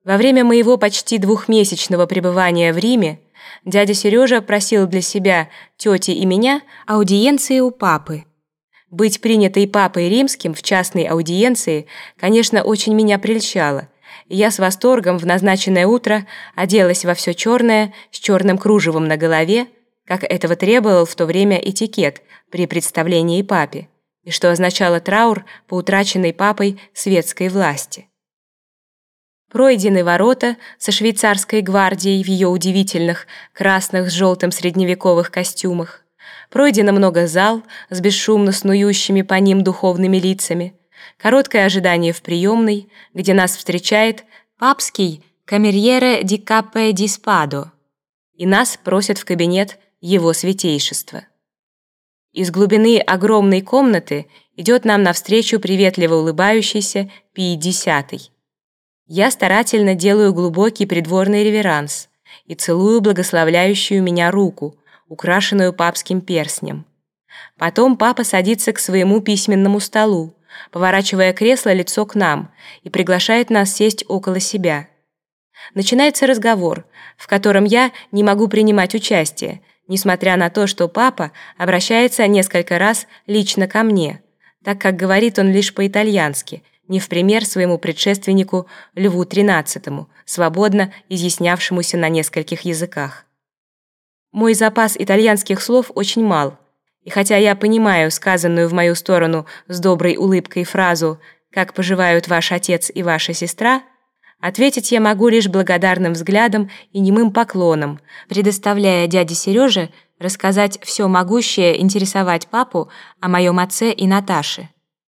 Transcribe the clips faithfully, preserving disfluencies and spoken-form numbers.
Во время моего почти двухмесячного пребывания в Риме дядя Сережа просил для себя, тети и меня аудиенции у папы. Быть принятой папой римским в частной аудиенции, конечно, очень меня прельщало, и я с восторгом в назначенное утро оделась во все черное с черным кружевом на голове, как этого требовал в то время этикет при представлении папе, и что означало траур по утраченной папой светской власти. Пройдены ворота со швейцарской гвардией в ее удивительных красных с желтым средневековых костюмах. Пройдено много зал с бесшумно снующими по ним духовными лицами. Короткое ожидание в приемной, где нас встречает папский камерьере ди каппе ди спадо, и нас просят в кабинет его святейшества. Из глубины огромной комнаты идет нам навстречу приветливо улыбающийся Пий Десятый. Я старательно делаю глубокий придворный реверанс и целую благословляющую меня руку, украшенную папским перстнем. Потом папа садится к своему письменному столу, поворачивая кресло лицо к нам, и приглашает нас сесть около себя. Начинается разговор, в котором я не могу принимать участие, несмотря на то, что папа обращается несколько раз лично ко мне, так как говорит он лишь по-итальянски, не в пример своему предшественнику Льву тринадцатому, свободно изъяснявшемуся на нескольких языках. Мой запас итальянских слов очень мал, и хотя я понимаю сказанную в мою сторону с доброй улыбкой фразу «Как поживают ваш отец и ваша сестра?», ответить я могу лишь благодарным взглядом и немым поклоном, предоставляя дяде Сереже рассказать все могущее интересовать папу о моем отце и Наташе.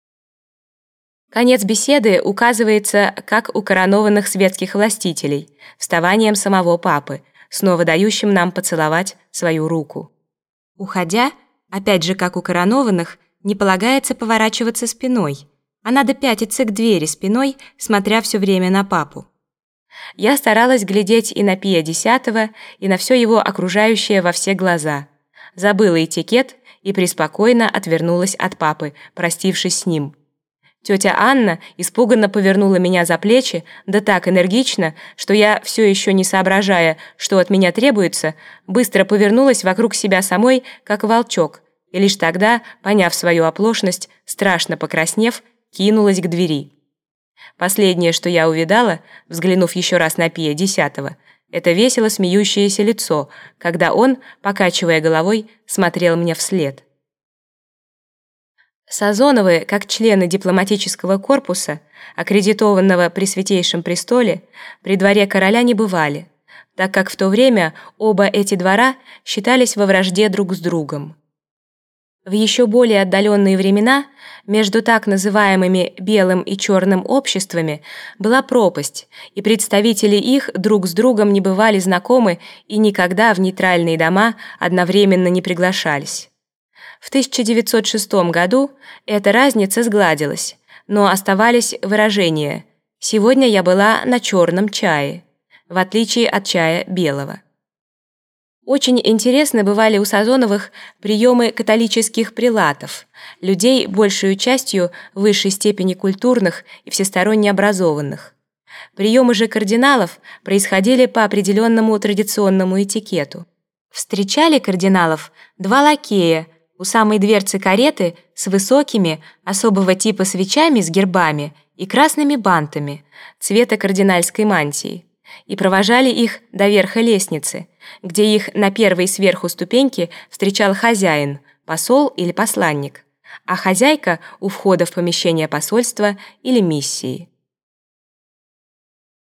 Конец беседы указывается, как у коронованных светских властителей, вставанием самого папы, снова дающим нам поцеловать свою руку. Уходя, опять же, как у коронованных, не полагается поворачиваться спиной, а надо пятиться к двери спиной, смотря все время на папу. Я старалась глядеть и на Пия Десятого, и на все его окружающее во все глаза. Забыла этикет и преспокойно отвернулась от папы, простившись с ним. Тетя Анна испуганно повернула меня за плечи, да так энергично, что я, все еще не соображая, что от меня требуется, быстро повернулась вокруг себя самой, как волчок, и лишь тогда, поняв свою оплошность, страшно покраснев, кинулась к двери. Последнее, что я увидала, взглянув еще раз на Пия Десятого, это весело смеющееся лицо, когда он, покачивая головой, смотрел мне вслед. Сазоновы, как члены дипломатического корпуса, аккредитованного при Святейшем престоле, при дворе короля не бывали, так как в то время оба эти двора считались во вражде друг с другом. В еще более отдаленные времена между так называемыми белым и черным обществами была пропасть, и представители их друг с другом не бывали знакомы и никогда в нейтральные дома одновременно не приглашались. В тысяча девятьсот шестом году эта разница сгладилась, но оставались выражения «сегодня я была на черном чае», в отличие от чая белого. Очень интересны бывали у Сазоновых приемы католических прелатов, людей, большей частью в высшей степени культурных и всесторонне образованных. Приемы же кардиналов происходили по определенному традиционному этикету. Встречали кардиналов два лакея у самой дверцы кареты с высокими, особого типа свечами с гербами и красными бантами цвета кардинальской мантии, и провожали их до верха лестницы, где их на первой сверху ступеньке встречал хозяин, посол или посланник, а хозяйка у входа в помещение посольства или миссии.